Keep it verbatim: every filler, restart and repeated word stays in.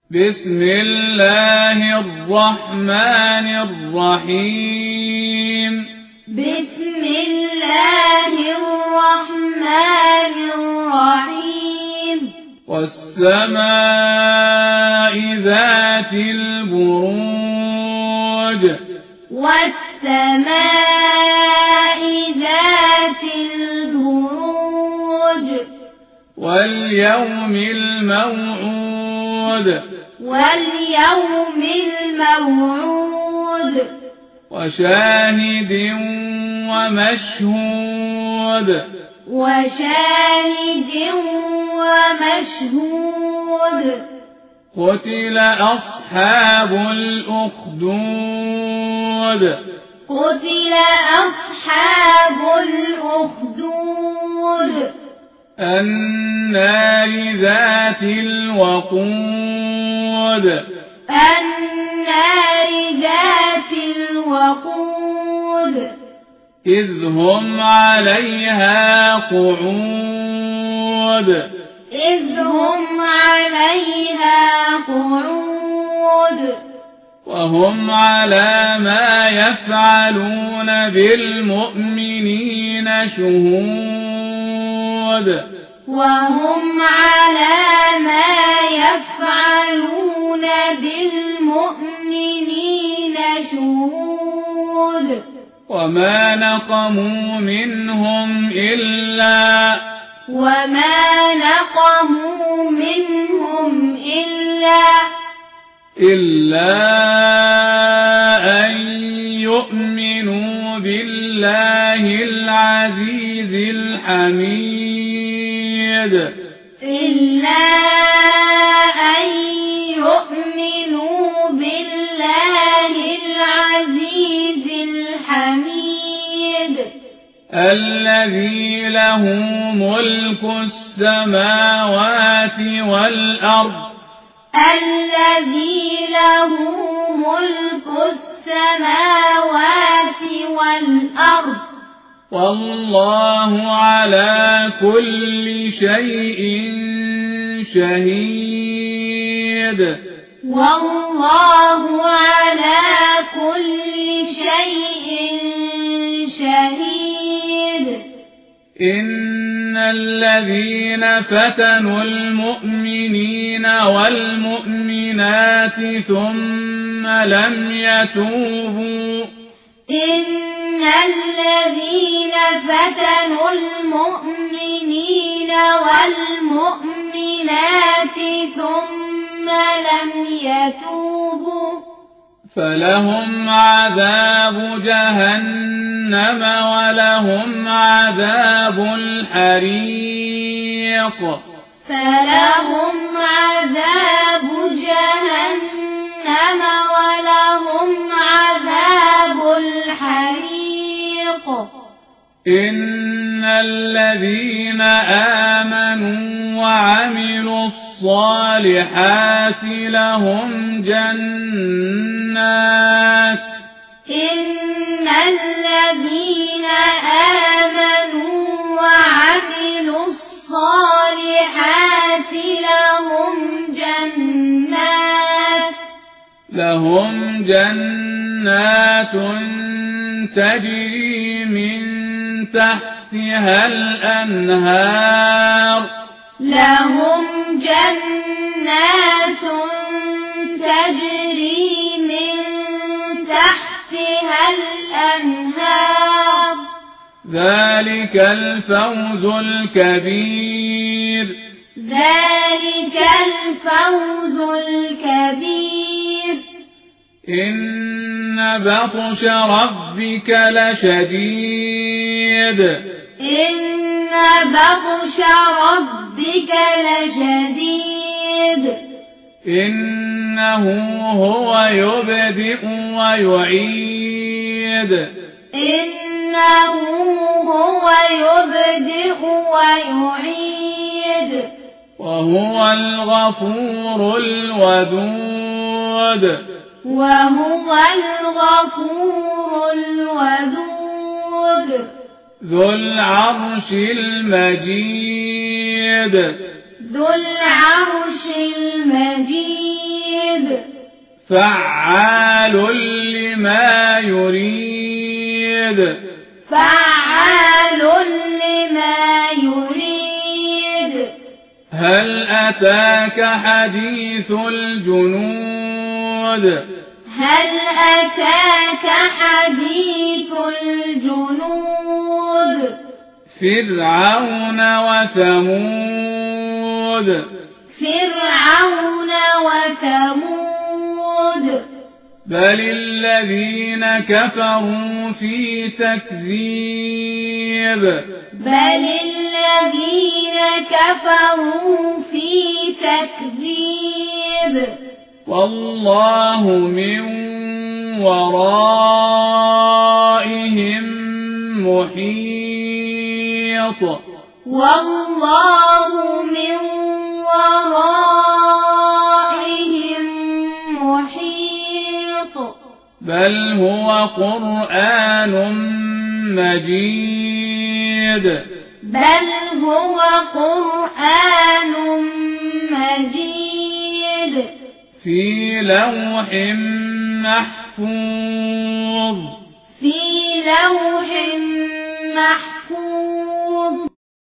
بسم الله الرحمن الرحيم بسم الله الرحمن الرحيم والسماء ذات البروج والسماء ذات البروج واليوم الموعود واليوم الموعود وشاهد ومشهود وشاهد ومشهود قتل أصحاب الأخدود قتل أصحاب الأخدود النار ذات الوقود النار ذات الوقود إذ هم عليها قعود إذ هم عليها قعود وهم على ما يفعلون بالمؤمنين شهود وهم على ما يفعلون بالمؤمنين شهود وما نقموا منهم إلا وما نقموا منهم إلا إلا أن يؤمنوا بالله العزيز الحميد إلا أن يؤمنوا بالله العزيز الحميد الذي له ملك السماوات والأرض الذي له ملك السماوات والأرض والله على كل شيء شهيد والله على كل شيء شهيد إن الذين فتنوا المؤمنين والمؤمنات ثم لم يتوبوا إن الذين فتنوا المؤمنين والمؤمنات ثم لم يتوبوا فلهم عذاب جهنم ولهم عذاب الحريق فلهم عذاب جهنم ولهم عذاب الحريق إن الذين آمنوا وعملوا الصالحات لهم جنات إن الذين آمنوا وعملوا الصالحات لهم جنات لهم جنات تجري من تحتها الأنهار لهم جنات تجري من تحتها الأنهار ذلك الفوز الكبير ذلك الفوز الكبير إن بطش ربك لشديد إن بطش ربك لشديد إنه هو يبدئ ويعيد إنه هو يبدئ ويعيد وهو الغفور الودود وهو الغفور الودود ذو العرش المجيد ذو العرش المجيد فعال لما يريد فعال لما يريد هل أتاك حديث الجنود هل أتاك حديث الجنود فرعون وثمود فرعون وثمود بل الذين كفروا في تكذيب بل الذين كفروا في تكذيب والله من ورائهم محيط والله من ورائهم محيط بل هو قرآن مجيد بل هو قرآن مجيد في لوح محفوظ في لوح محفوظ